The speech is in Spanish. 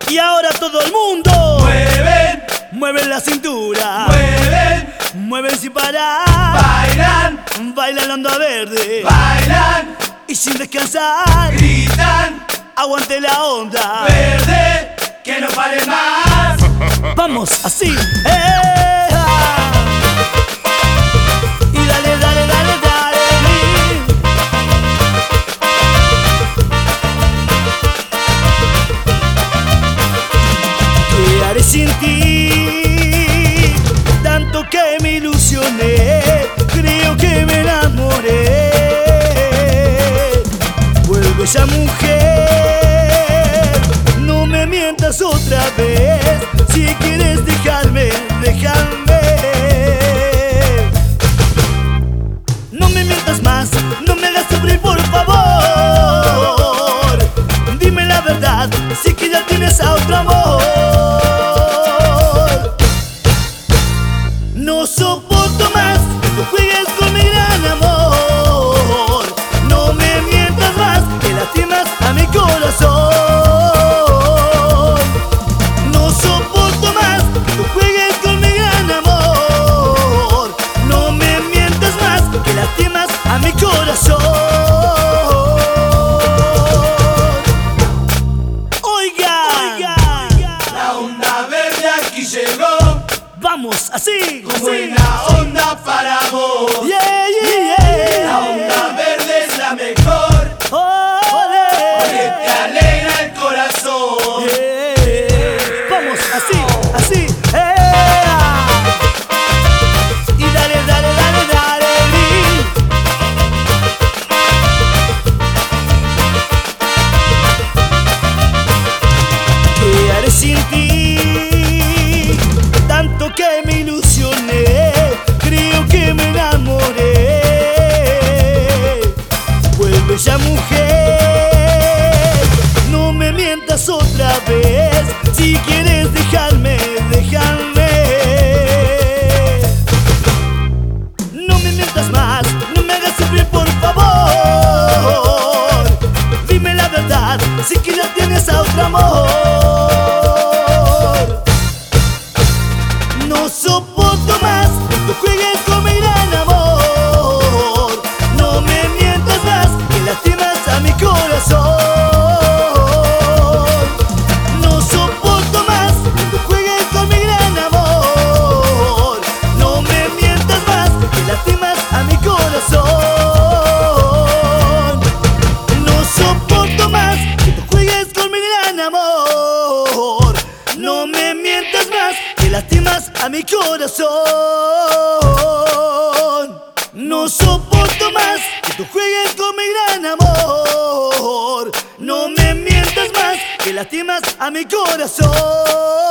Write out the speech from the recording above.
Y ahora todo el mundo mueven la cintura, mueven sin parar, bailan la onda verde, y sin descansar gritan, aguante la onda verde, que no pare más. Vamos así, y dale, dale, dale, dale. ¿Qué haré sin ti? Tanto que me ilusioné, creo que me enamoré. Vuelve esa mujer, no me mientas otra vez. Si quieres dejarme, déjame. No me mientas más, no me hagas sufrir, por favor. Dime la verdad, si que ya tienes a otro amor. No soporto más que tú juegues con mi gran amor. No me mientas más, que lastimas a mi corazón. No soporto más que tú juegues con mi gran amor. No me mientas más, que lastimas a mi corazón. Oiga, La onda verde aquí llegó, vamos así, con así. buena onda para vos. Yeah, yeah, yeah. La onda verde es la mejor, Ole. que te alegra el corazón. Yeah. Vamos así, así. Y dale, dale, dale, dale. ¿Qué haré sin ti? Tanto que me ilusioné, creo que me enamoré. Vuelve esa mujer, no me mientas otra vez. Si quieres dejarme, déjame. No me mientas más, no me hagas sufrir, por favor. Dime la verdad, si que ya tienes a otro amor. No soporto más que tú juegues con mi gran amor. No me mientas más, que lastimas a mi corazón. No soporto más que tú juegues con mi gran amor. No me mientas más, que lastimas a mi corazón. No soporto más que tú juegues con mi gran amor. No me mientas más, que lastimas a mi corazón. No soporto más que tú juegues con mi gran amor. No me mientas más, que lastimas a mi corazón.